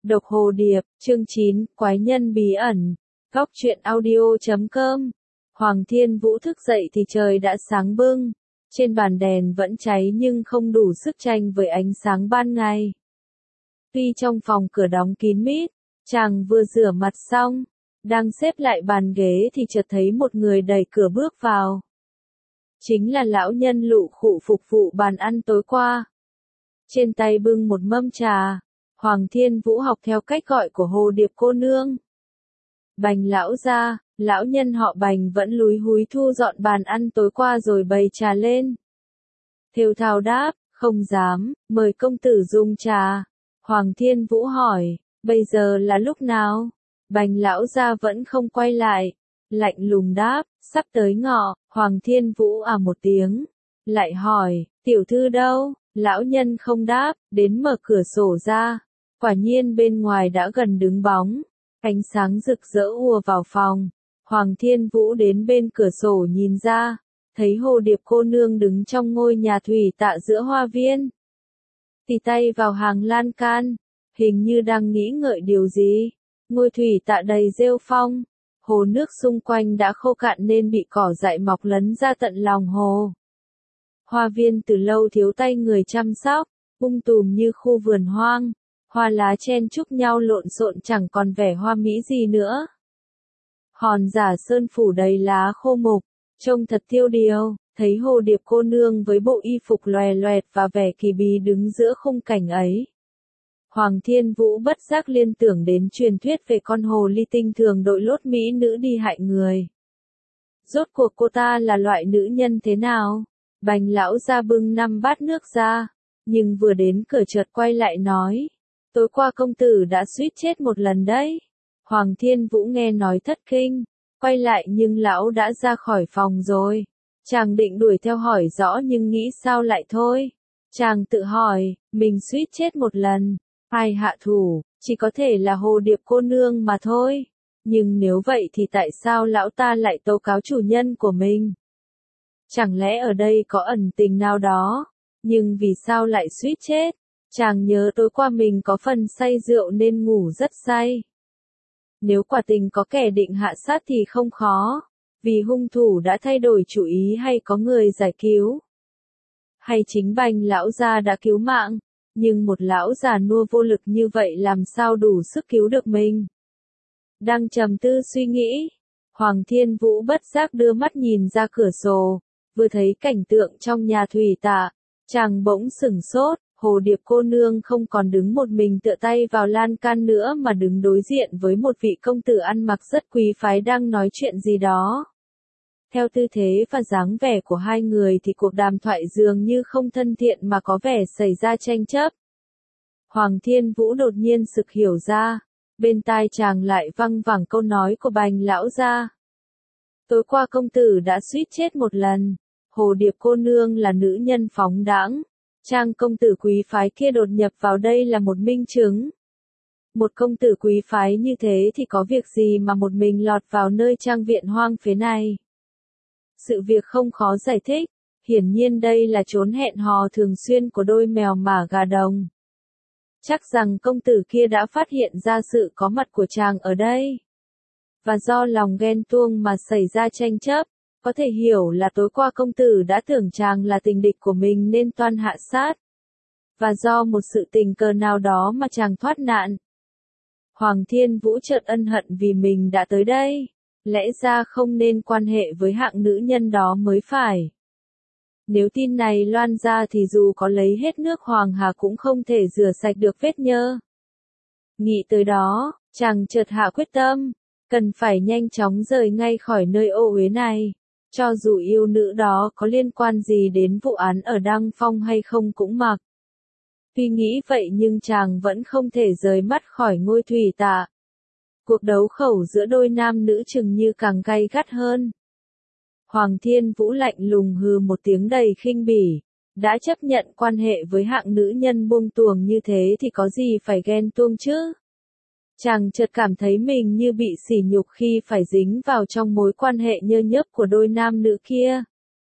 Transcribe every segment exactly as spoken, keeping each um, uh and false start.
Độc Hồ Điệp, chương chín, Quái nhân bí ẩn. Góc truyện audio chấm com. Hoàng Thiên Vũ thức dậy thì trời đã sáng bưng. Trên bàn đèn vẫn cháy nhưng không đủ sức tranh với ánh sáng ban ngày. Tuy trong phòng cửa đóng kín mít, chàng vừa rửa mặt xong, đang xếp lại bàn ghế thì chợt thấy một người đẩy cửa bước vào. Chính là lão nhân Lụ Khụ phục vụ bàn ăn tối qua. Trên tay bưng một mâm trà. Hoàng Thiên Vũ học theo cách gọi của Hồ Điệp cô nương. Bành lão gia, lão nhân họ Bành vẫn lúi húi thu dọn bàn ăn tối qua rồi bày trà lên. Thều thào đáp, không dám, mời công tử dùng trà. Hoàng Thiên Vũ hỏi, bây giờ là lúc nào? Bành lão gia vẫn không quay lại. Lạnh lùng đáp, sắp tới ngọ. Hoàng Thiên Vũ à một tiếng. Lại hỏi, tiểu thư đâu? Lão nhân không đáp, đến mở cửa sổ ra. Quả nhiên bên ngoài đã gần đứng bóng. Ánh sáng rực rỡ ùa vào phòng. Hoàng Thiên Vũ đến bên cửa sổ nhìn ra. Thấy Hồ Điệp cô nương đứng trong ngôi nhà thủy tạ giữa hoa viên. Tì tay vào hàng lan can. Hình như đang nghĩ ngợi điều gì. Ngôi thủy tạ đầy rêu phong. Hồ nước xung quanh đã khô cạn nên bị cỏ dại mọc lấn ra tận lòng hồ. Hoa viên từ lâu thiếu tay người chăm sóc. Um tùm như khu vườn hoang. Hoa lá chen chúc nhau lộn xộn chẳng còn vẻ hoa mỹ gì nữa. Hòn giả sơn phủ đầy lá khô mục, trông thật tiêu điều, thấy Hồ Điệp cô nương với bộ y phục loè loẹt và vẻ kỳ bí đứng giữa khung cảnh ấy. Hoàng Thiên Vũ bất giác liên tưởng đến truyền thuyết về con hồ ly tinh thường đội lốt mỹ nữ đi hại người. Rốt cuộc cô ta là loại nữ nhân thế nào? Bành lão ra bưng năm bát nước ra, nhưng vừa đến cửa chợt quay lại nói. Tối qua công tử đã suýt chết một lần đấy. Hoàng Thiên Vũ nghe nói thất kinh, quay lại nhưng lão đã ra khỏi phòng rồi. Chàng định đuổi theo hỏi rõ nhưng nghĩ sao lại thôi. Chàng tự hỏi, mình suýt chết một lần, ai hạ thủ, chỉ có thể là Hồ Điệp cô nương mà thôi. Nhưng nếu vậy thì tại sao lão ta lại tố cáo chủ nhân của mình? Chẳng lẽ ở đây có ẩn tình nào đó? Nhưng vì sao lại suýt chết? Chàng nhớ tối qua mình có phần say rượu nên ngủ rất say. Nếu quả tình có kẻ định hạ sát thì không khó, vì hung thủ đã thay đổi chủ ý hay có người giải cứu. Hay chính Bành lão gia đã cứu mạng, nhưng một lão già nua vô lực như vậy làm sao đủ sức cứu được mình. Đang trầm tư suy nghĩ, Hoàng Thiên Vũ bất giác đưa mắt nhìn ra cửa sổ, vừa thấy cảnh tượng trong nhà thủy tạ, chàng bỗng sửng sốt. Hồ Điệp cô nương không còn đứng một mình tựa tay vào lan can nữa mà đứng đối diện với một vị công tử ăn mặc rất quý phái đang nói chuyện gì đó. Theo tư thế và dáng vẻ của hai người thì cuộc đàm thoại dường như không thân thiện mà có vẻ xảy ra tranh chấp. Hoàng Thiên Vũ đột nhiên sực hiểu ra, bên tai chàng lại văng vẳng câu nói của Bành lão gia. Tối qua công tử đã suýt chết một lần, Hồ Điệp cô nương là nữ nhân phóng đãng. Trang công tử quý phái kia đột nhập vào đây là một minh chứng. Một công tử quý phái như thế thì có việc gì mà một mình lọt vào nơi trang viện hoang phế này. Sự việc không khó giải thích, hiển nhiên đây là chốn hẹn hò thường xuyên của đôi mèo mả gà đồng. Chắc rằng công tử kia đã phát hiện ra sự có mặt của chàng ở đây. Và do lòng ghen tuông mà xảy ra tranh chấp. Có thể hiểu là tối qua công tử đã tưởng chàng là tình địch của mình nên toan hạ sát. Và do một sự tình cờ nào đó mà chàng thoát nạn. Hoàng Thiên Vũ chợt ân hận vì mình đã tới đây. Lẽ ra không nên quan hệ với hạng nữ nhân đó mới phải. Nếu tin này loan ra thì dù có lấy hết nước Hoàng Hà cũng không thể rửa sạch được vết nhơ. Nghĩ tới đó, chàng chợt hạ quyết tâm. Cần phải nhanh chóng rời ngay khỏi nơi ô uế này. Cho dù yêu nữ đó có liên quan gì đến vụ án ở Đăng Phong hay không cũng mặc. Tuy nghĩ vậy nhưng chàng vẫn không thể rời mắt khỏi ngôi thủy tạ. Cuộc đấu khẩu giữa đôi nam nữ chừng như càng gay gắt hơn. Hoàng Thiên Vũ lạnh lùng hừ một tiếng đầy khinh bỉ. Đã chấp nhận quan hệ với hạng nữ nhân buông tuồng như thế thì có gì phải ghen tuông chứ? Chàng chợt cảm thấy mình như bị sỉ nhục khi phải dính vào trong mối quan hệ nhơ nhớp của đôi nam nữ kia.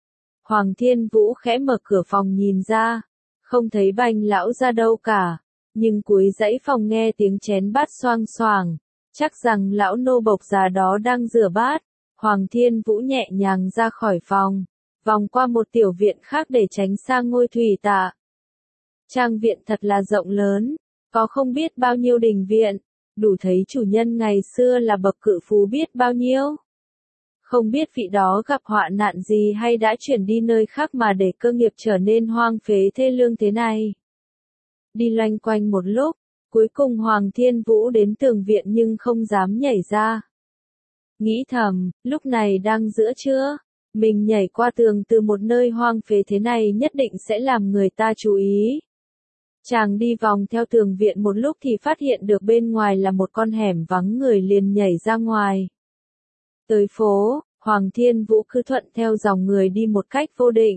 Hoàng Thiên Vũ khẽ mở cửa phòng nhìn ra, không thấy Bành lão ra đâu cả, nhưng cuối dãy phòng nghe tiếng chén bát xoang xoàng, chắc rằng lão nô bộc già đó đang rửa bát. Hoàng Thiên Vũ nhẹ nhàng ra khỏi phòng, vòng qua một tiểu viện khác để tránh sang ngôi thủy tạ. Trang viện thật là rộng lớn, có không biết bao nhiêu đình viện, đủ thấy chủ nhân ngày xưa là bậc cự phú biết bao nhiêu. Không biết vị đó gặp họa nạn gì hay đã chuyển đi nơi khác mà để cơ nghiệp trở nên hoang phế thê lương thế này. Đi loanh quanh một lúc, cuối cùng Hoàng Thiên Vũ đến tường viện nhưng không dám nhảy ra. Nghĩ thầm, lúc này đang giữa trưa, mình nhảy qua tường từ một nơi hoang phế thế này nhất định sẽ làm người ta chú ý. Chàng đi vòng theo tường viện một lúc thì phát hiện được bên ngoài là một con hẻm vắng người, liền nhảy ra ngoài. Tới phố, Hoàng Thiên Vũ cứ thuận theo dòng người đi một cách vô định.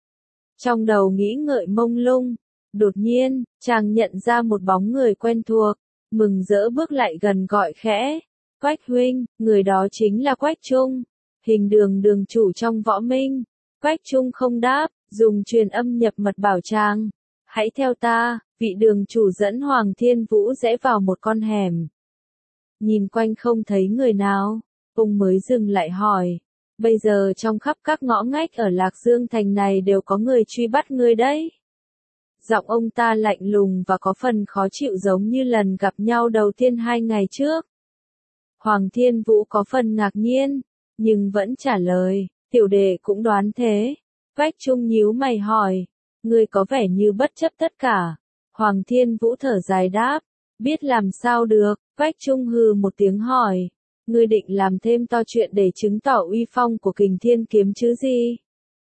Trong đầu nghĩ ngợi mông lung, đột nhiên, chàng nhận ra một bóng người quen thuộc, mừng rỡ bước lại gần gọi khẽ, Quách huynh. Người đó chính là Quách Trung, Hình Đường đường chủ trong Võ Minh. Quách Trung không đáp, dùng truyền âm nhập mật bảo chàng, hãy theo ta. Vị đường chủ dẫn Hoàng Thiên Vũ rẽ vào một con hẻm. Nhìn quanh không thấy người nào, ông mới dừng lại hỏi, bây giờ trong khắp các ngõ ngách ở Lạc Dương thành này đều có người truy bắt ngươi đấy. Giọng ông ta lạnh lùng và có phần khó chịu, giống như lần gặp nhau đầu tiên hai ngày trước. Hoàng Thiên Vũ có phần ngạc nhiên, nhưng vẫn trả lời, tiểu đệ cũng đoán thế. Quách Trung nhíu mày hỏi, ngươi có vẻ như bất chấp tất cả. Hoàng Thiên Vũ thở dài đáp, biết làm sao được. Quách Trung hừ một tiếng hỏi, ngươi định làm thêm to chuyện để chứng tỏ uy phong của Kình Thiên kiếm chứ gì?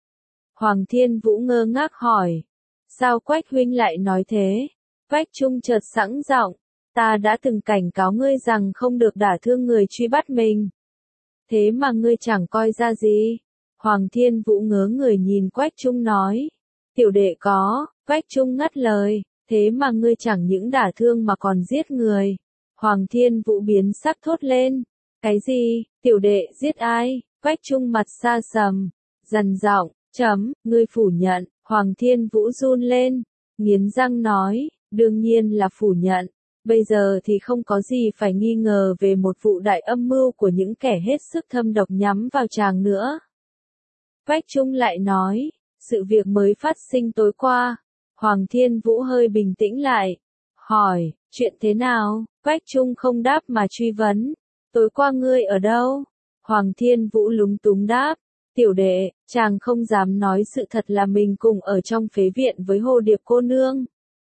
Hoàng Thiên Vũ ngơ ngác hỏi, sao Quách huynh lại nói thế? Quách Trung chợt sẵn giọng, ta đã từng cảnh cáo ngươi rằng không được đả thương người truy bắt mình. Thế mà ngươi chẳng coi ra gì. Hoàng Thiên Vũ ngớ người nhìn Quách Trung nói, tiểu đệ có. Quách Trung ngắt lời, thế mà ngươi chẳng những đả thương mà còn giết người. Hoàng Thiên Vũ biến sắc thốt lên, cái gì? Tiểu đệ giết ai? Quách Trung mặt xa sầm, dằn giọng, chấm, ngươi phủ nhận. Hoàng Thiên Vũ run lên, nghiến răng nói, đương nhiên là phủ nhận. Bây giờ thì không có gì phải nghi ngờ về một vụ đại âm mưu của những kẻ hết sức thâm độc nhắm vào chàng nữa. Quách Trung lại nói, sự việc mới phát sinh tối qua. Hoàng Thiên Vũ hơi bình tĩnh lại, hỏi, chuyện thế nào? Quách Trung không đáp mà truy vấn, tối qua ngươi ở đâu? Hoàng Thiên Vũ lúng túng đáp, tiểu đệ, chàng không dám nói sự thật là mình cùng ở trong phế viện với Hồ Điệp cô nương.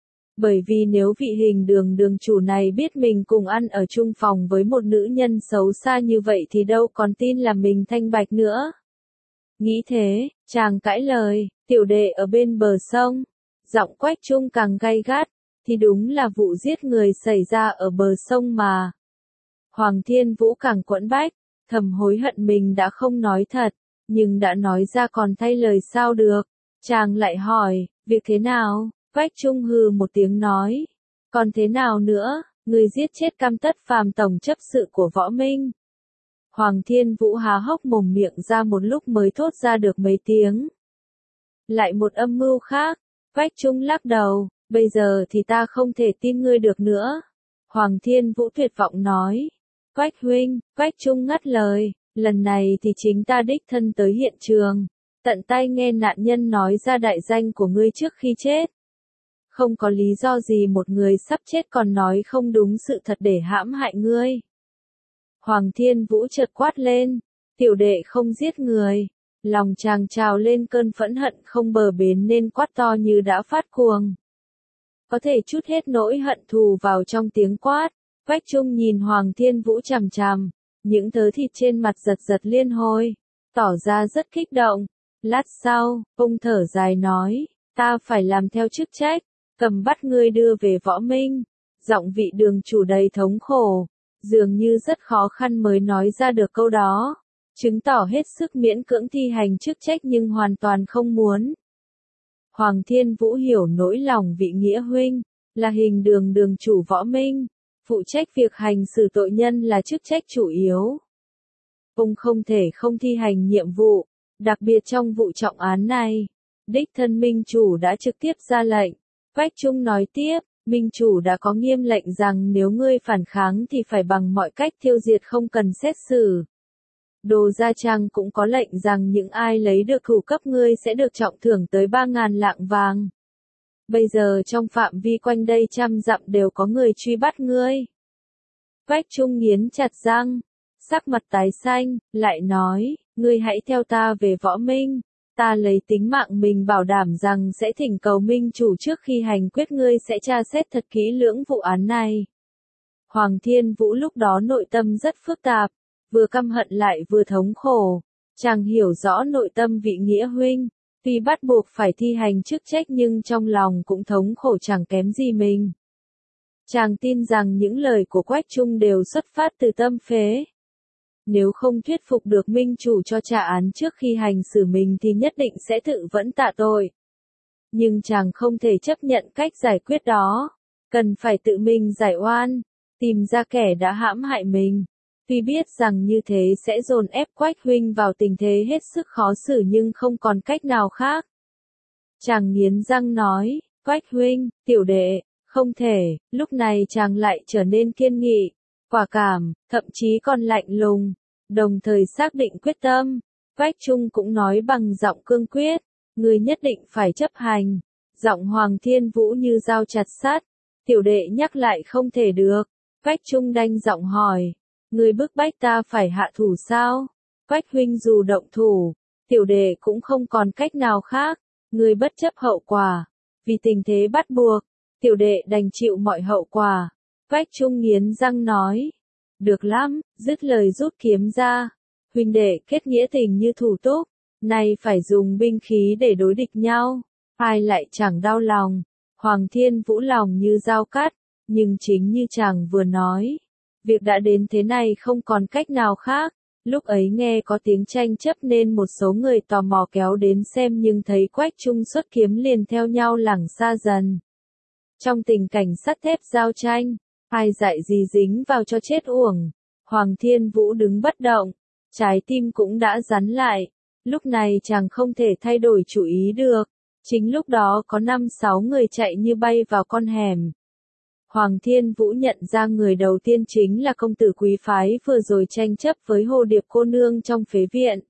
Bởi vì nếu vị Hình Đường đường chủ này biết mình cùng ăn ở chung phòng với một nữ nhân xấu xa như vậy thì đâu còn tin là mình thanh bạch nữa. Nghĩ thế, chàng cãi lời, tiểu đệ ở bên bờ sông. Giọng Quách Trung càng gay gắt, thì đúng là vụ giết người xảy ra ở bờ sông mà. Hoàng Thiên Vũ càng quẫn bách, thầm hối hận mình đã không nói thật, nhưng đã nói ra còn thay lời sao được. Chàng lại hỏi, việc thế nào? Quách Trung hừ một tiếng nói, còn thế nào nữa, người giết chết Cam Tất Phàm tổng chấp sự của Võ Minh. Hoàng Thiên Vũ há hốc mồm miệng ra một lúc mới thốt ra được mấy tiếng. Lại một âm mưu khác. Quách Trung lắc đầu, bây giờ thì ta không thể tin ngươi được nữa. Hoàng Thiên Vũ tuyệt vọng nói, Quách huynh. Quách Trung ngắt lời, lần này thì chính ta đích thân tới hiện trường, tận tay nghe nạn nhân nói ra đại danh của ngươi trước khi chết. Không có lý do gì một người sắp chết còn nói không đúng sự thật để hãm hại ngươi. Hoàng Thiên Vũ chợt quát lên, tiểu đệ không giết người. Lòng chàng trào lên cơn phẫn hận không bờ bến nên quát to như đã phát cuồng. Có thể trút hết nỗi hận thù vào trong tiếng quát. Quách Trung nhìn Hoàng Thiên Vũ chằm chằm, những thớ thịt trên mặt giật giật liên hồi, tỏ ra rất kích động. Lát sau, ông thở dài nói, ta phải làm theo chức trách, cầm bắt ngươi đưa về Võ Minh. Giọng vị đường chủ đầy thống khổ, dường như rất khó khăn mới nói ra được câu đó. Chứng tỏ hết sức miễn cưỡng thi hành chức trách nhưng hoàn toàn không muốn. Hoàng Thiên Vũ hiểu nỗi lòng vị nghĩa huynh, là Hình Đường đường chủ Võ Minh, phụ trách việc hành xử tội nhân là chức trách chủ yếu. Ông không thể không thi hành nhiệm vụ, đặc biệt trong vụ trọng án này. Đích thân minh chủ đã trực tiếp ra lệnh. Quách Trung nói tiếp, Minh chủ đã có nghiêm lệnh rằng nếu ngươi phản kháng thì phải bằng mọi cách tiêu diệt không cần xét xử. Đồ Gia Trang cũng có lệnh rằng những ai lấy được thủ cấp ngươi sẽ được trọng thưởng tới ba ngàn lạng vàng. Bây giờ trong phạm vi quanh đây trăm dặm đều có người truy bắt ngươi. Quách Trung nghiến chặt răng, sắc mặt tái xanh, lại nói, ngươi hãy theo ta về Võ Minh, ta lấy tính mạng mình bảo đảm rằng sẽ thỉnh cầu Minh chủ trước khi hành quyết ngươi sẽ tra xét thật kỹ lưỡng vụ án này. Hoàng Thiên Vũ lúc đó nội tâm rất phức tạp, vừa căm hận lại vừa thống khổ, chàng hiểu rõ nội tâm vị nghĩa huynh, tuy bắt buộc phải thi hành chức trách nhưng trong lòng cũng thống khổ chẳng kém gì mình. Chàng tin rằng những lời của Quách Trung đều xuất phát từ tâm phế. Nếu không thuyết phục được Minh chủ cho trả án trước khi hành xử mình thì nhất định sẽ tự vẫn tạ tội. Nhưng chàng không thể chấp nhận cách giải quyết đó, cần phải tự mình giải oan, tìm ra kẻ đã hãm hại mình. Tuy biết rằng như thế sẽ dồn ép Quách huynh vào tình thế hết sức khó xử nhưng không còn cách nào khác. Chàng nghiến răng nói, Quách huynh, tiểu đệ, không thể, lúc này chàng lại trở nên kiên nghị, quả cảm, thậm chí còn lạnh lùng, đồng thời xác định quyết tâm. Quách Trung cũng nói bằng giọng cương quyết, người nhất định phải chấp hành. Giọng Hoàng Thiên Vũ như dao chặt sắt, tiểu đệ nhắc lại không thể được. Quách Trung đanh giọng hỏi, người bức bách ta phải hạ thủ sao? Quách huynh dù động thủ, tiểu đệ cũng không còn cách nào khác, người bất chấp hậu quả, vì tình thế bắt buộc, tiểu đệ đành chịu mọi hậu quả. Quách Trung nghiến răng nói, được lắm, dứt lời rút kiếm ra, huynh đệ kết nghĩa tình như thủ túc, nay phải dùng binh khí để đối địch nhau, ai lại chẳng đau lòng. Hoàng Thiên Vũ lòng như dao cắt, nhưng chính như chàng vừa nói, việc đã đến thế này không còn cách nào khác. Lúc ấy nghe có tiếng tranh chấp nên một số người tò mò kéo đến xem nhưng thấy Quách Trung xuất kiếm liền theo nhau lảng xa dần. Trong tình cảnh sắt thép giao tranh, ai dạy gì dính vào cho chết uổng. Hoàng Thiên Vũ đứng bất động, trái tim cũng đã rắn lại. Lúc này chàng không thể thay đổi chủ ý được. Chính lúc đó có năm sáu người chạy như bay vào con hẻm. Hoàng Thiên Vũ nhận ra người đầu tiên chính là công tử quý phái vừa rồi tranh chấp với Hồ Điệp cô nương trong phế viện.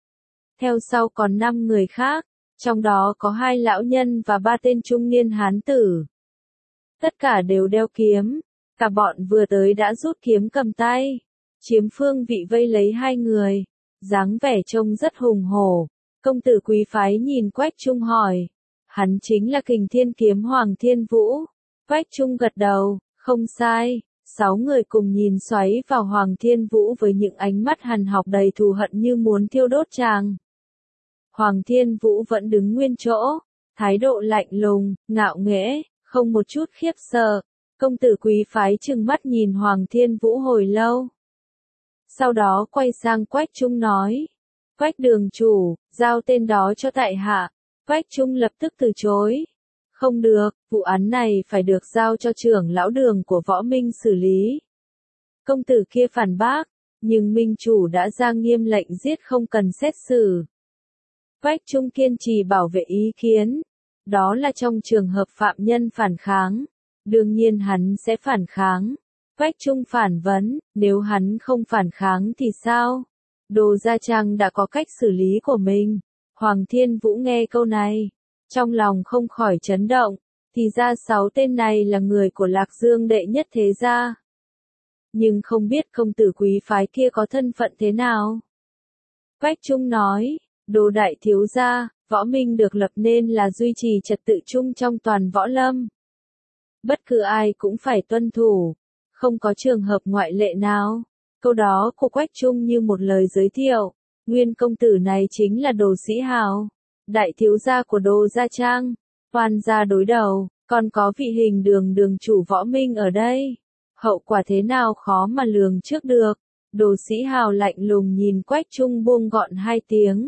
Theo sau còn năm người khác, trong đó có hai lão nhân và ba tên trung niên hán tử. Tất cả đều đeo kiếm, cả bọn vừa tới đã rút kiếm cầm tay, chiếm phương vị vây lấy hai người, dáng vẻ trông rất hùng hổ. Công tử quý phái nhìn Quách Trung hỏi, hắn chính là Kình Thiên Kiếm Hoàng Thiên Vũ. Quách Trung gật đầu, không sai. Sáu người cùng nhìn xoáy vào Hoàng Thiên Vũ với những ánh mắt hằn học đầy thù hận như muốn thiêu đốt chàng. Hoàng Thiên Vũ vẫn đứng nguyên chỗ, thái độ lạnh lùng, ngạo nghễ, không một chút khiếp sợ. Công tử quý phái trừng mắt nhìn Hoàng Thiên Vũ hồi lâu. Sau đó quay sang Quách Trung nói, Quách đường chủ, giao tên đó cho tại hạ. Quách Trung lập tức từ chối. Không được, vụ án này phải được giao cho trưởng lão Đường của Võ Minh xử lý. Công tử kia phản bác, nhưng minh chủ đã ra nghiêm lệnh giết không cần xét xử. Quách Trung kiên trì bảo vệ ý kiến, đó là trong trường hợp phạm nhân phản kháng, đương nhiên hắn sẽ phản kháng. Quách Trung phản vấn, nếu hắn không phản kháng thì sao? Đồ Gia Trang đã có cách xử lý của mình. Hoàng Thiên Vũ nghe câu này, trong lòng không khỏi chấn động, thì ra sáu tên này là người của Lạc Dương đệ nhất thế gia. Nhưng không biết công tử quý phái kia có thân phận thế nào. Quách Trung nói, Đồ đại thiếu gia, Võ Minh được lập nên là duy trì trật tự chung trong toàn võ lâm. Bất cứ ai cũng phải tuân thủ, không có trường hợp ngoại lệ nào. Câu đó của Quách Trung như một lời giới thiệu, nguyên công tử này chính là Đồ Sĩ Hào, đại thiếu gia của Đồ Gia Trang, oan gia đối đầu, còn có vị Hình Đường đường chủ Võ Minh ở đây. Hậu quả thế nào khó mà lường trước được. Đồ Sĩ Hào lạnh lùng nhìn Quách Trung buông gọn hai tiếng.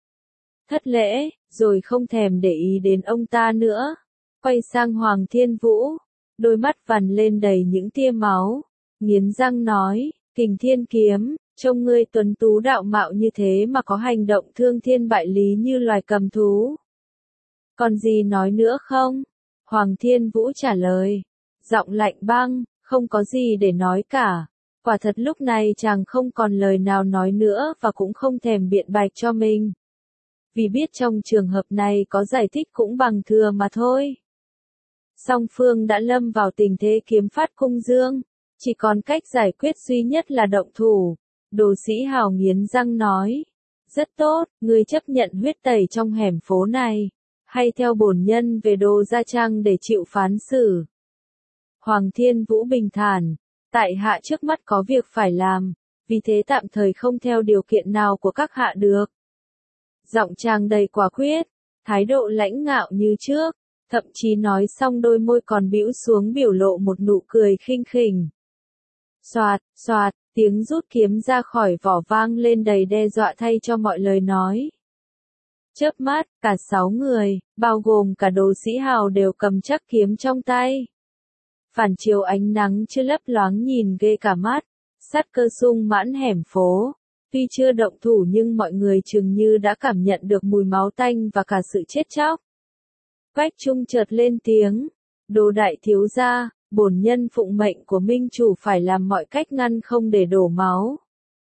Thất lễ, rồi không thèm để ý đến ông ta nữa. Quay sang Hoàng Thiên Vũ, đôi mắt vằn lên đầy những tia máu, nghiến răng nói, Kình Thiên Kiếm, trông ngươi tuấn tú đạo mạo như thế mà có hành động thương thiên bại lý như loài cầm thú. Còn gì nói nữa không? Hoàng Thiên Vũ trả lời, Giọng lạnh băng, không có gì để nói cả. Quả thật lúc này chàng không còn lời nào nói nữa và cũng không thèm biện bạch cho mình. Vì biết trong trường hợp này có giải thích cũng bằng thừa mà thôi. Song phương đã lâm vào tình thế kiếm phát cung dương, chỉ còn cách giải quyết duy nhất là động thủ. Đồ Sĩ Hào nghiến răng nói, rất tốt, ngươi chấp nhận huyết tẩy trong hẻm phố này, hay theo bổn nhân về Đồ Gia Trang để chịu phán xử. Hoàng Thiên Vũ bình thản, tại hạ trước mắt có việc phải làm, vì thế tạm thời không theo điều kiện nào của các hạ được. Giọng chàng đầy quả quyết, thái độ lãnh ngạo như trước, thậm chí nói xong đôi môi còn bĩu xuống biểu lộ một nụ cười khinh khỉnh. Soạt, soạt, tiếng rút kiếm ra khỏi vỏ vang lên đầy đe dọa thay cho mọi lời nói. Chớp mắt, cả sáu người, bao gồm cả Đồ Sĩ Hào đều cầm chắc kiếm trong tay. Phản chiếu ánh nắng chưa lấp loáng nhìn ghê cả mắt, sát cơ sung mãn hẻm phố. Tuy chưa động thủ nhưng mọi người chừng như đã cảm nhận được mùi máu tanh và cả sự chết chóc. Quách Trung chợt lên tiếng, Đồ đại thiếu gia, bổn nhân phụng mệnh của minh chủ phải làm mọi cách ngăn không để đổ máu.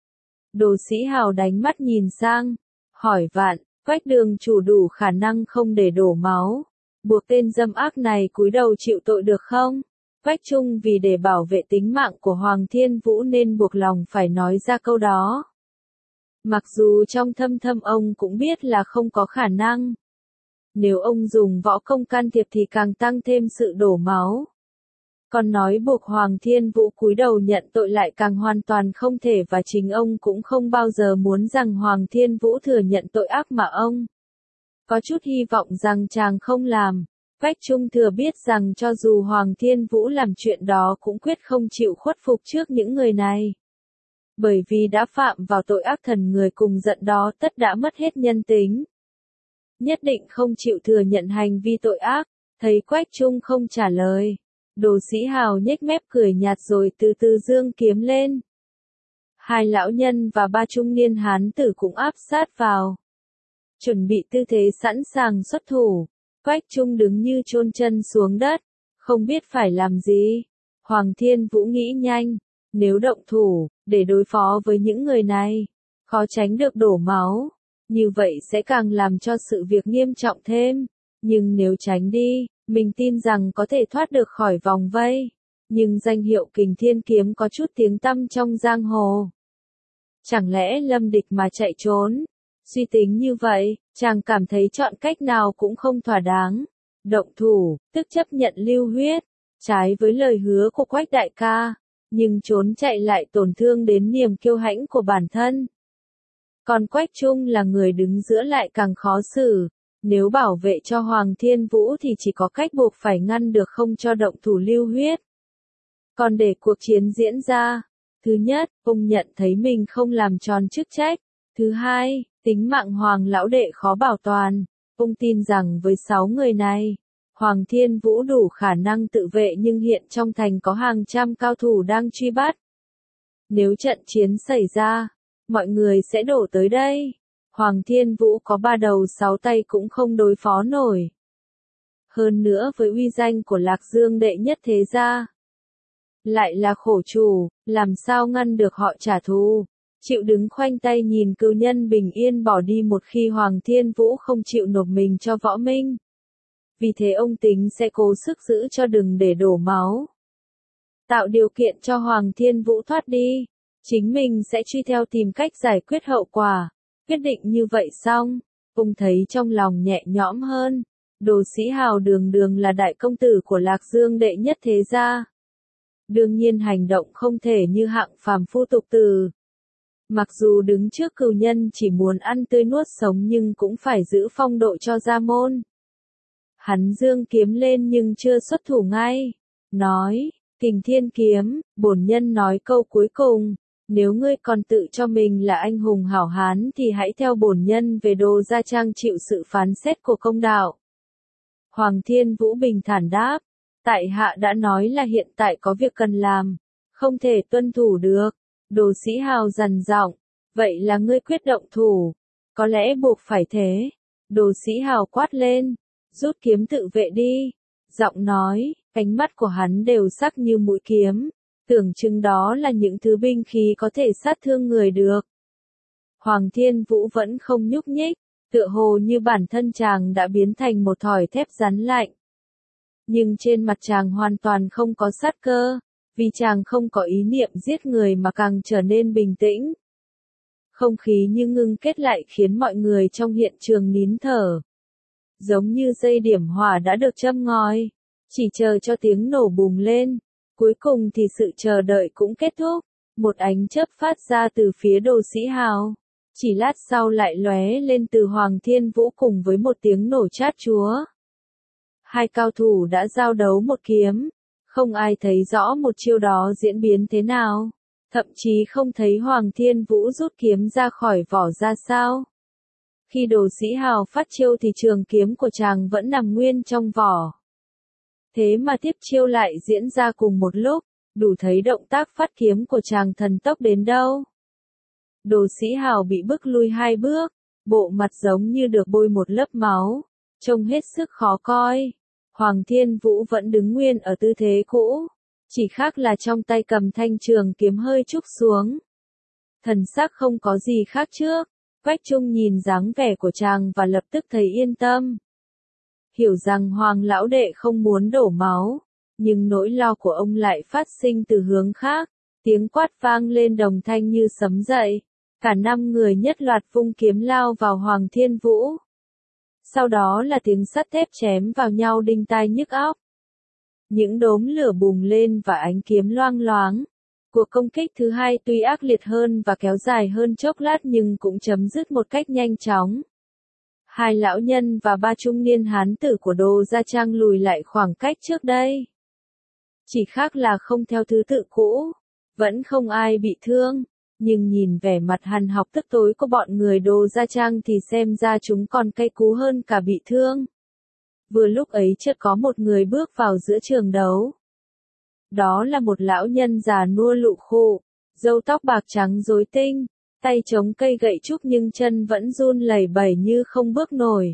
Đồ Sĩ Hào đánh mắt nhìn sang, hỏi vạn, Quách đường chủ đủ khả năng không để đổ máu, buộc tên dâm ác này cúi đầu chịu tội được không? Quách Trung vì để bảo vệ tính mạng của Hoàng Thiên Vũ nên buộc lòng phải nói ra câu đó. Mặc dù trong thâm thâm ông cũng biết là không có khả năng. Nếu ông dùng võ công can thiệp thì càng tăng thêm sự đổ máu. Còn nói buộc Hoàng Thiên Vũ cúi đầu nhận tội lại càng hoàn toàn không thể và chính ông cũng không bao giờ muốn rằng Hoàng Thiên Vũ thừa nhận tội ác mà ông. Có chút hy vọng rằng chàng không làm. Quách Trung thừa biết rằng cho dù Hoàng Thiên Vũ làm chuyện đó cũng quyết không chịu khuất phục trước những người này. Bởi vì đã phạm vào tội ác thần người cùng giận đó tất đã mất hết nhân tính. Nhất định không chịu thừa nhận hành vi tội ác, thấy Quách Trung không trả lời. Đồ Sĩ Hào nhếch mép cười nhạt rồi từ từ giương kiếm lên. Hai lão nhân và ba trung niên hán tử cũng áp sát vào. Chuẩn bị tư thế sẵn sàng xuất thủ. Quách Trung đứng như chôn chân xuống đất, không biết phải làm gì. Hoàng Thiên Vũ nghĩ nhanh, nếu động thủ, để đối phó với những người này, khó tránh được đổ máu. Như vậy sẽ càng làm cho sự việc nghiêm trọng thêm. Nhưng nếu tránh đi, mình tin rằng có thể thoát được khỏi vòng vây. Nhưng danh hiệu Kình Thiên Kiếm có chút tiếng tăm trong giang hồ. Chẳng lẽ lâm địch mà chạy trốn? Suy tính như vậy, chàng cảm thấy chọn cách nào cũng không thỏa đáng. Động thủ, tức chấp nhận lưu huyết, trái với lời hứa của Quách đại ca, nhưng trốn chạy lại tổn thương đến niềm kiêu hãnh của bản thân. Còn Quách Trung là người đứng giữa lại càng khó xử, nếu bảo vệ cho Hoàng Thiên Vũ thì chỉ có cách buộc phải ngăn được không cho động thủ lưu huyết. Còn để cuộc chiến diễn ra, thứ nhất, ông nhận thấy mình không làm tròn chức trách. Thứ hai, tính mạng Hoàng lão đệ khó bảo toàn, ông tin rằng với sáu người này, Hoàng Thiên Vũ đủ khả năng tự vệ nhưng hiện trong thành có hàng trăm cao thủ đang truy bắt. Nếu trận chiến xảy ra, mọi người sẽ đổ tới đây. Hoàng Thiên Vũ có ba đầu sáu tay cũng không đối phó nổi. Hơn nữa với uy danh của Lạc Dương đệ nhất thế gia, lại là khổ chủ, làm sao ngăn được họ trả thù. Chịu đứng khoanh tay nhìn cừu nhân bình yên bỏ đi một khi Hoàng Thiên Vũ không chịu nộp mình cho võ minh. Vì thế ông tính sẽ cố sức giữ cho đừng để đổ máu. Tạo điều kiện cho Hoàng Thiên Vũ thoát đi. Chính mình sẽ truy theo tìm cách giải quyết hậu quả. Quyết định như vậy xong, ông thấy trong lòng nhẹ nhõm hơn. Đồ Sĩ Hào đường đường là đại công tử của Lạc Dương đệ nhất thế gia. Đương nhiên hành động không thể như hạng phàm phu tục tử. Mặc dù đứng trước cừu nhân chỉ muốn ăn tươi nuốt sống nhưng cũng phải giữ phong độ cho gia môn. Hắn giương kiếm lên nhưng chưa xuất thủ ngay. Nói, Kình Thiên Kiếm, bổn nhân nói câu cuối cùng. Nếu ngươi còn tự cho mình là anh hùng hảo hán thì hãy theo bổn nhân về Đồ Gia Trang chịu sự phán xét của công đạo. Hoàng Thiên Vũ bình thản đáp, tại hạ đã nói là hiện tại có việc cần làm, không thể tuân thủ được. Đồ Sĩ Hào dằn giọng, vậy là ngươi quyết động thủ, có lẽ buộc phải thế. Đồ Sĩ Hào quát lên, rút kiếm tự vệ đi, giọng nói, Ánh mắt của hắn đều sắc như mũi kiếm, tưởng chừng đó là những thứ binh khí có thể sát thương người được. Hoàng Thiên Vũ vẫn không nhúc nhích, tựa hồ như bản thân chàng đã biến thành một thỏi thép rắn lạnh. Nhưng trên mặt chàng hoàn toàn không có sát cơ, vì chàng không có ý niệm giết người mà càng trở nên bình tĩnh. Không khí như ngưng kết lại khiến mọi người trong hiện trường nín thở. Giống như dây điểm hỏa đã được châm ngòi, chỉ chờ cho tiếng nổ bùng lên. Cuối cùng thì sự chờ đợi cũng kết thúc, một ánh chớp phát ra từ phía Đồ Sĩ Hào. Chỉ lát sau lại lóe lên từ Hoàng Thiên Vũ cùng với một tiếng nổ chát chúa. Hai cao thủ đã giao đấu một kiếm, không ai thấy rõ một chiêu đó diễn biến thế nào, thậm chí không thấy Hoàng Thiên Vũ rút kiếm ra khỏi vỏ ra sao. Khi Đồ Sĩ Hào phát chiêu thì trường kiếm của chàng vẫn nằm nguyên trong vỏ. Thế mà tiếp chiêu lại diễn ra cùng một lúc, đủ thấy động tác phát kiếm của chàng thần tốc đến đâu. Đồ Sĩ Hào bị bức lui hai bước, bộ mặt giống như được bôi một lớp máu, trông hết sức khó coi. Hoàng Thiên Vũ vẫn đứng nguyên ở tư thế cũ, chỉ khác là trong tay cầm thanh trường kiếm hơi trúc xuống. Thần sắc không có gì khác trước, Quách Trung nhìn dáng vẻ của chàng và lập tức thấy yên tâm. Hiểu rằng Hoàng lão đệ không muốn đổ máu, nhưng nỗi lo của ông lại phát sinh từ hướng khác, tiếng quát vang lên đồng thanh như sấm dậy. Cả năm người nhất loạt vung kiếm lao vào Hoàng Thiên Vũ. Sau đó là tiếng sắt thép chém vào nhau đinh tai nhức óc. Những đốm lửa bùng lên và ánh kiếm loang loáng. Cuộc công kích thứ hai tuy ác liệt hơn và kéo dài hơn chốc lát nhưng cũng chấm dứt một cách nhanh chóng. Hai lão nhân và ba trung niên hán tử của Đồ Gia Trang lùi lại khoảng cách trước đây. Chỉ khác là không theo thứ tự cũ, vẫn không ai bị thương. Nhưng nhìn vẻ mặt hằn học tức tối của bọn người Đồ Gia Trang thì xem ra chúng còn cay cú hơn cả bị thương. Vừa lúc ấy chợt có một người bước vào giữa trường đấu. Đó là một lão nhân già nua lụ khụ, râu tóc bạc trắng rối tinh, tay chống cây gậy trúc nhưng chân vẫn run lẩy bẩy như không bước nổi.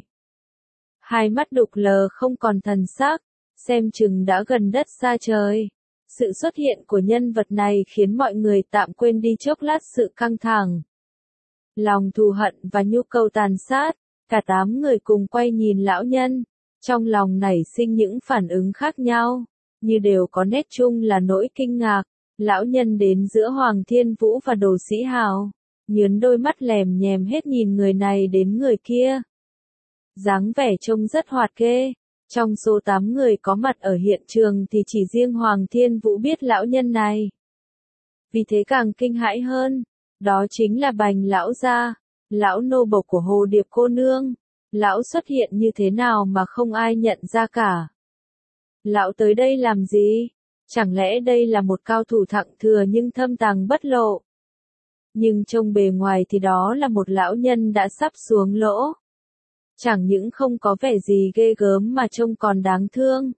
Hai mắt đục lờ không còn thần sắc, xem chừng đã gần đất xa trời. Sự xuất hiện của nhân vật này khiến mọi người tạm quên đi chốc lát sự căng thẳng. Lòng thù hận và nhu cầu tàn sát, cả tám người cùng quay nhìn lão nhân, trong lòng nảy sinh những phản ứng khác nhau, như đều có nét chung là nỗi kinh ngạc. Lão nhân đến giữa Hoàng Thiên Vũ và Đồ Sĩ Hào, nhớn đôi mắt lèm nhèm hết nhìn người này đến người kia. Dáng vẻ trông rất hoạt kê. Trong số tám người có mặt ở hiện trường thì chỉ riêng Hoàng Thiên Vũ biết lão nhân này. Vì thế càng kinh hãi hơn, đó chính là Bành lão gia, lão nô bộc của Hồ Điệp cô nương. Lão xuất hiện như thế nào mà không ai nhận ra cả. Lão tới đây làm gì? Chẳng lẽ đây là một cao thủ thặng thừa nhưng thâm tàng bất lộ? Nhưng trông bề ngoài thì đó là một lão nhân đã sắp xuống lỗ. Chẳng những không có vẻ gì ghê gớm mà trông còn đáng thương.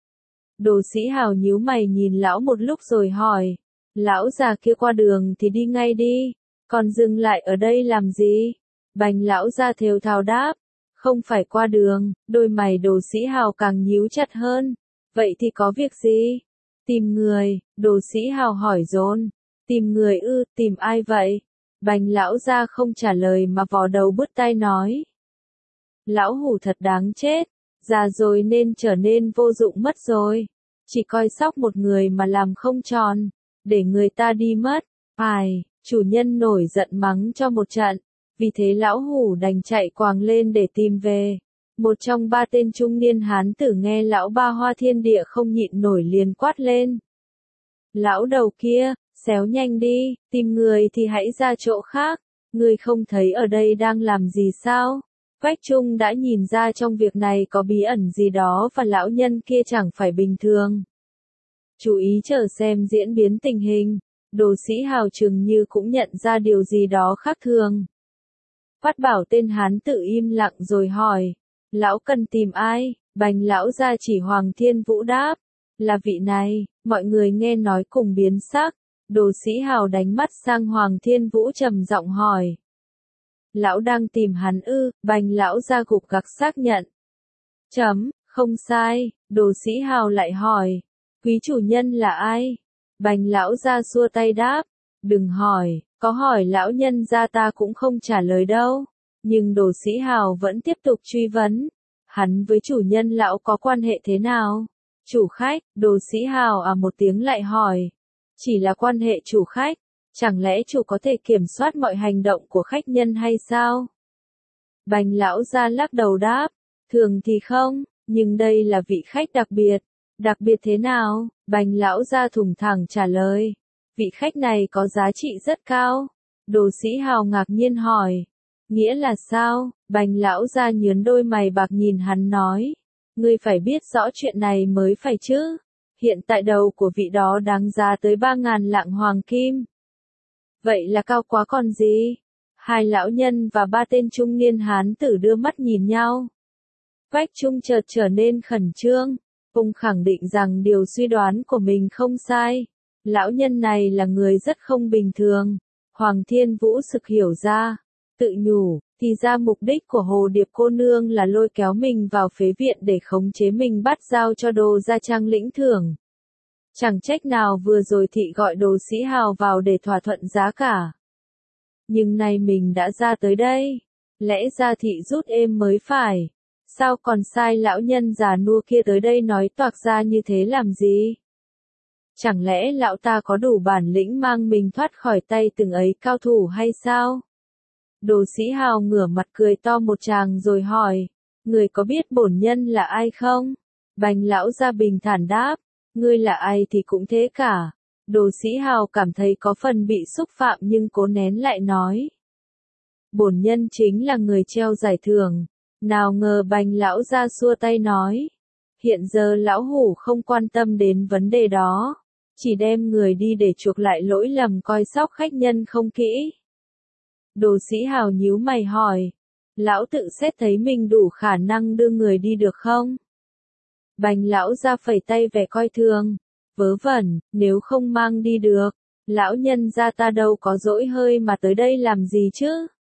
Đồ Sĩ Hào nhíu mày nhìn lão một lúc rồi hỏi, lão già kia qua đường thì đi ngay đi, còn dừng lại ở đây làm gì? Bành lão gia thều thào đáp, không phải qua đường. Đôi mày Đồ Sĩ Hào càng nhíu chặt hơn, vậy thì có việc gì? Tìm người. Đồ Sĩ Hào hỏi dồn, tìm người ư, tìm ai vậy? Bành lão gia không trả lời mà vò đầu bứt tai nói. Lão hủ thật đáng chết, già rồi nên trở nên vô dụng mất rồi. Chỉ coi sóc một người mà làm không tròn, để người ta đi mất. Ai, chủ nhân nổi giận mắng cho một trận, vì thế lão hủ đành chạy quàng lên để tìm về. Một trong ba tên trung niên hán tử nghe lão ba Hoa Thiên Địa không nhịn nổi liền quát lên. Lão đầu kia, xéo nhanh đi, tìm người thì hãy ra chỗ khác, người không thấy ở đây đang làm gì sao? Quách Trung đã nhìn ra trong việc này có bí ẩn gì đó và lão nhân kia chẳng phải bình thường. Chú ý chờ xem diễn biến tình hình, Đồ Sĩ Hào chừng như cũng nhận ra điều gì đó khác thường. Phát bảo tên hán tự im lặng rồi hỏi, lão cần tìm ai? Bành lão gia chỉ Hoàng Thiên Vũ đáp, là vị này. Mọi người nghe nói cùng biến sắc, Đồ Sĩ Hào đánh mắt sang Hoàng Thiên Vũ trầm giọng hỏi. Lão đang tìm hắn ư? Bành lão gia gục gặc xác nhận. Chấm, không sai, Đồ Sĩ Hào lại hỏi, quý chủ nhân là ai? Bành lão gia xua tay đáp, đừng hỏi, có hỏi lão nhân gia ta cũng không trả lời đâu. Nhưng Đồ Sĩ Hào vẫn tiếp tục truy vấn, hắn với chủ nhân lão có quan hệ thế nào? Chủ khách, Đồ Sĩ Hào à một tiếng lại hỏi, chỉ là quan hệ chủ khách, chẳng lẽ chủ có thể kiểm soát mọi hành động của khách nhân hay sao? Bành lão gia lắc đầu đáp, thường thì không, nhưng đây là vị khách đặc biệt. Đặc biệt thế nào? Bành lão gia thủng thẳng trả lời, vị khách này có giá trị rất cao. Đồ Sĩ Hào ngạc nhiên hỏi, nghĩa là sao? Bành lão gia nhướng đôi mày bạc nhìn hắn nói, ngươi phải biết rõ chuyện này mới phải chứ. Hiện tại đầu của vị đó đáng giá tới ba ngàn lạng hoàng kim. Vậy là cao quá còn gì? Hai lão nhân và ba tên trung niên hán tử đưa mắt nhìn nhau. Quách Trung chợt trở nên khẩn trương, ông khẳng định rằng điều suy đoán của mình không sai. Lão nhân này là người rất không bình thường. Hoàng Thiên Vũ sực hiểu ra, tự nhủ, thì ra mục đích của Hồ Điệp cô nương là lôi kéo mình vào phế viện để khống chế mình bắt giao cho Đồ Gia Trang lĩnh thưởng. Chẳng trách nào vừa rồi thị gọi Đồ Sĩ Hào vào để thỏa thuận giá cả. Nhưng nay mình đã ra tới đây, lẽ ra thị rút êm mới phải. Sao còn sai lão nhân già nua kia tới đây nói toạc ra như thế làm gì? Chẳng lẽ lão ta có đủ bản lĩnh mang mình thoát khỏi tay từng ấy cao thủ hay sao? Đồ Sĩ Hào ngửa mặt cười to một tràng rồi hỏi, người có biết bổn nhân là ai không? Bành lão gia bình thản đáp, ngươi là ai thì cũng thế cả. Đồ Sĩ Hào cảm thấy có phần bị xúc phạm nhưng cố nén lại nói, bổn nhân chính là người treo giải thưởng. Nào ngờ Bành lão gia xua tay nói, hiện giờ lão hủ không quan tâm đến vấn đề đó, chỉ đem người đi để chuộc lại lỗi lầm coi sóc khách nhân không kỹ. Đồ Sĩ Hào nhíu mày hỏi, lão tự xét thấy mình đủ khả năng đưa người đi được không? Bành lão gia phẩy tay vẻ coi thường, vớ vẩn, nếu không mang đi được, lão nhân gia ta đâu có dỗi hơi mà tới đây làm gì chứ?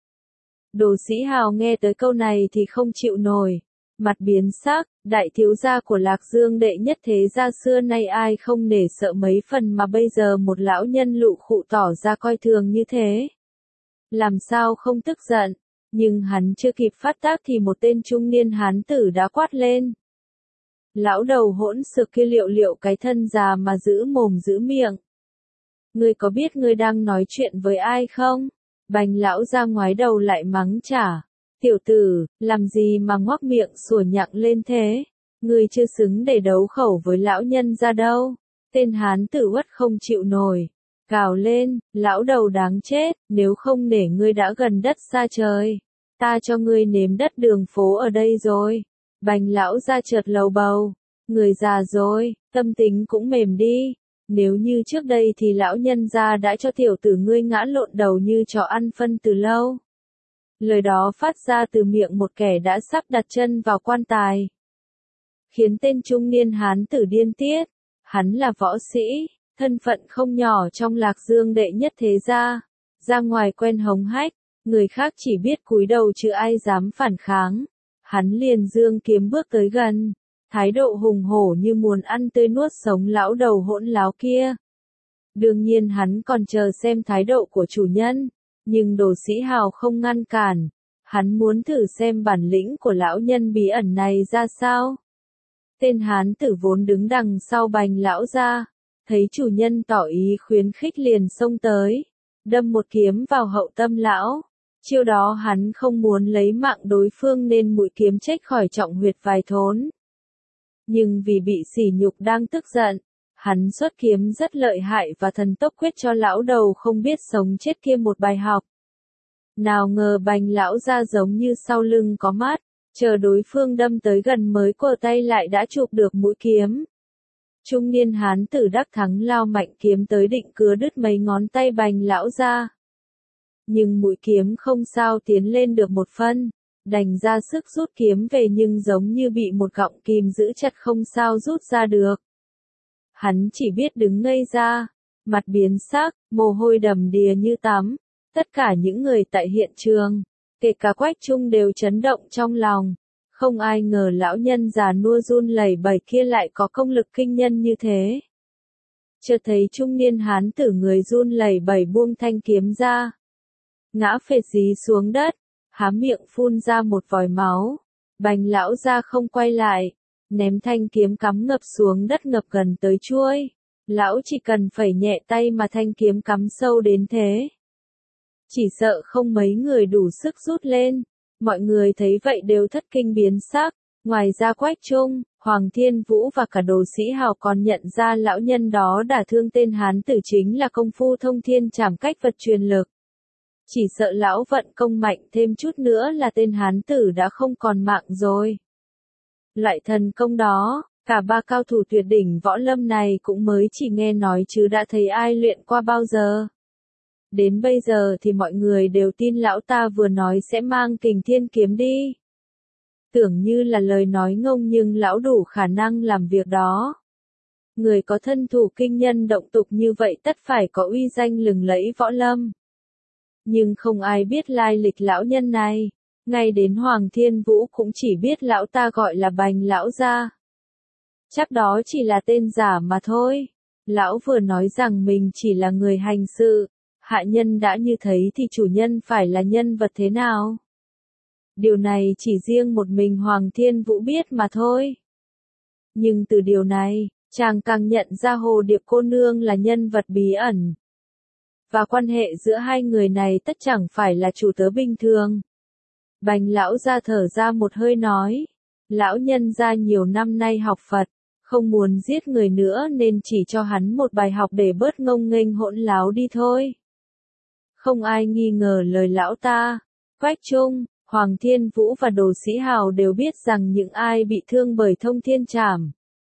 Đồ Sĩ Hào nghe tới câu này thì không chịu nổi, mặt biến sắc, đại thiếu gia của Lạc Dương đệ nhất thế gia xưa nay ai không nể sợ mấy phần mà bây giờ một lão nhân lụ khụ tỏ ra coi thường như thế. Làm sao không tức giận, nhưng hắn chưa kịp phát tác thì một tên trung niên hán tử đã quát lên. Lão đầu hỗn xược kia, liệu liệu cái thân già mà giữ mồm giữ miệng. Ngươi có biết ngươi đang nói chuyện với ai không? Bành lão ra ngoái đầu lại mắng trả. Tiểu tử, làm gì mà ngoác miệng sủa nhặng lên thế? Ngươi chưa xứng để đấu khẩu với lão nhân ra đâu. Tên hán tử uất không chịu nổi. Gào lên, lão đầu đáng chết, nếu không nể ngươi đã gần đất xa trời. Ta cho ngươi nếm đất đường phố ở đây rồi. Bành lão ra chợt lầu bầu. Người già rồi, tâm tính cũng mềm đi. Nếu như trước đây thì lão nhân gia đã cho tiểu tử ngươi ngã lộn đầu như chó ăn phân từ lâu. Lời đó phát ra từ miệng một kẻ đã sắp đặt chân vào quan tài, khiến tên trung niên hán tử điên tiết. Hắn là võ sĩ, thân phận không nhỏ trong Lạc Dương đệ nhất thế gia, ra ngoài quen hống hách, người khác chỉ biết cúi đầu chứ ai dám phản kháng. Hắn liền dương kiếm bước tới gần, thái độ hùng hổ như muốn ăn tươi nuốt sống lão đầu hỗn láo kia. Đương nhiên hắn còn chờ xem thái độ của chủ nhân, nhưng Đồ Sĩ Hào không ngăn cản. Hắn muốn thử xem bản lĩnh của lão nhân bí ẩn này ra sao. Tên hán tử vốn đứng đằng sau Bành lão ra, thấy chủ nhân tỏ ý khuyến khích liền xông tới, đâm một kiếm vào hậu tâm lão. Chiêu đó hắn không muốn lấy mạng đối phương nên mũi kiếm chếch khỏi trọng huyệt vài thốn. Nhưng vì bị sỉ nhục đang tức giận, hắn xuất kiếm rất lợi hại và thần tốc quyết cho lão đầu không biết sống chết kia một bài học. Nào ngờ Bành lão ra giống như sau lưng có mắt, chờ đối phương đâm tới gần mới quờ tay lại đã chụp được mũi kiếm. Trung niên hán tử đắc thắng lao mạnh kiếm tới định cứa đứt mấy ngón tay Bành lão ra. Nhưng mũi kiếm không sao tiến lên được một phân, đành ra sức rút kiếm về nhưng giống như bị một gọng kìm giữ chặt không sao rút ra được. Hắn chỉ biết đứng ngây ra, mặt biến sắc, mồ hôi đầm đìa như tắm. Tất cả những người tại hiện trường, kể cả Quách Trung đều chấn động trong lòng. Không ai ngờ lão nhân già nua run lẩy bẩy kia lại có công lực kinh nhân như thế. Chợt thấy trung niên hán tử người run lẩy bẩy buông thanh kiếm ra. Ngã phệt dí xuống đất, há miệng phun ra một vòi máu. Bành lão ra không quay lại, ném thanh kiếm cắm ngập xuống đất ngập gần tới chuôi. Lão chỉ cần phẩy nhẹ tay mà thanh kiếm cắm sâu đến thế. Chỉ sợ không mấy người đủ sức rút lên. Mọi người thấy vậy đều thất kinh biến sắc. Ngoài ra Quách Trung, Hoàng Thiên Vũ và cả Đồ Sĩ Hào còn nhận ra lão nhân đó đả thương tên hán tử chính là công phu thông thiên trảm cách vật truyền lực. Chỉ sợ lão vận công mạnh thêm chút nữa là tên hán tử đã không còn mạng rồi. Loại thần công đó, cả ba cao thủ tuyệt đỉnh võ lâm này cũng mới chỉ nghe nói chứ đã thấy ai luyện qua bao giờ. Đến bây giờ thì mọi người đều tin lão ta vừa nói sẽ mang Kình Thiên kiếm đi. Tưởng như là lời nói ngông nhưng lão đủ khả năng làm việc đó. Người có thân thủ kinh nhân động tục như vậy tất phải có uy danh lừng lẫy võ lâm. Nhưng không ai biết lai lịch lão nhân này. Ngay đến Hoàng Thiên Vũ cũng chỉ biết lão ta gọi là Bành lão gia. Chắc đó chỉ là tên giả mà thôi. Lão vừa nói rằng mình chỉ là người hành sự. Hạ nhân đã như thấy thì chủ nhân phải là nhân vật thế nào? Điều này chỉ riêng một mình Hoàng Thiên Vũ biết mà thôi. Nhưng từ điều này, chàng càng nhận ra Hồ Điệp cô nương là nhân vật bí ẩn. Và quan hệ giữa hai người này tất chẳng phải là chủ tớ bình thường. Bành lão ra thở ra một hơi nói. Lão nhân ra nhiều năm nay học Phật, không muốn giết người nữa nên chỉ cho hắn một bài học để bớt ngông nghênh hỗn láo đi thôi. Không ai nghi ngờ lời lão ta. Quách Trung, Hoàng Thiên Vũ và Đồ Sĩ Hào đều biết rằng những ai bị thương bởi thông thiên trảm,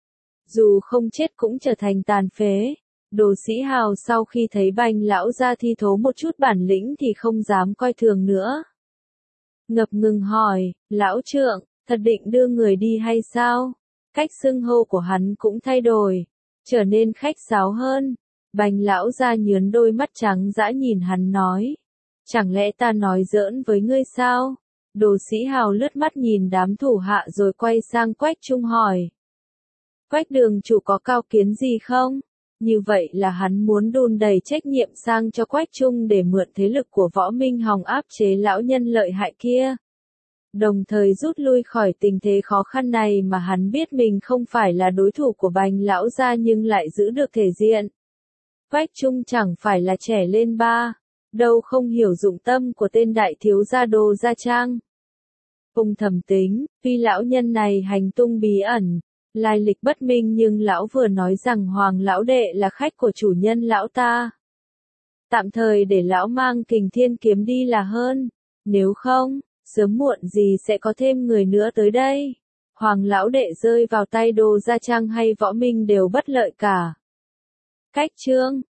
dù không chết cũng trở thành tàn phế. Đồ Sĩ Hào sau khi thấy Bành lão ra thi thố một chút bản lĩnh thì không dám coi thường nữa. Ngập ngừng hỏi, lão trượng, thật định đưa người đi hay sao? Cách xưng hô của hắn cũng thay đổi, trở nên khách sáo hơn. Bành lão ra nhướn đôi mắt trắng dã nhìn hắn nói. Chẳng lẽ ta nói giỡn với ngươi sao? Đồ Sĩ Hào lướt mắt nhìn đám thủ hạ rồi quay sang Quách Trung hỏi. Quách đường chủ có cao kiến gì không? Như vậy là hắn muốn đùn đẩy trách nhiệm sang cho Quách Trung để mượn thế lực của Võ Minh Hòng áp chế lão nhân lợi hại kia. Đồng thời rút lui khỏi tình thế khó khăn này mà hắn biết mình không phải là đối thủ của Bành lão gia nhưng lại giữ được thể diện. Quách Trung chẳng phải là trẻ lên ba, đâu không hiểu dụng tâm của tên đại thiếu gia Đồ Gia Trang. Ông thầm tính, tuy lão nhân này hành tung bí ẩn, lai lịch bất minh nhưng lão vừa nói rằng Hoàng lão đệ là khách của chủ nhân lão ta. Tạm thời để lão mang Kình Thiên kiếm đi là hơn, nếu không, sớm muộn gì sẽ có thêm người nữa tới đây. Hoàng lão đệ rơi vào tay Đồ Gia Trang hay Võ Minh đều bất lợi cả. Cách chương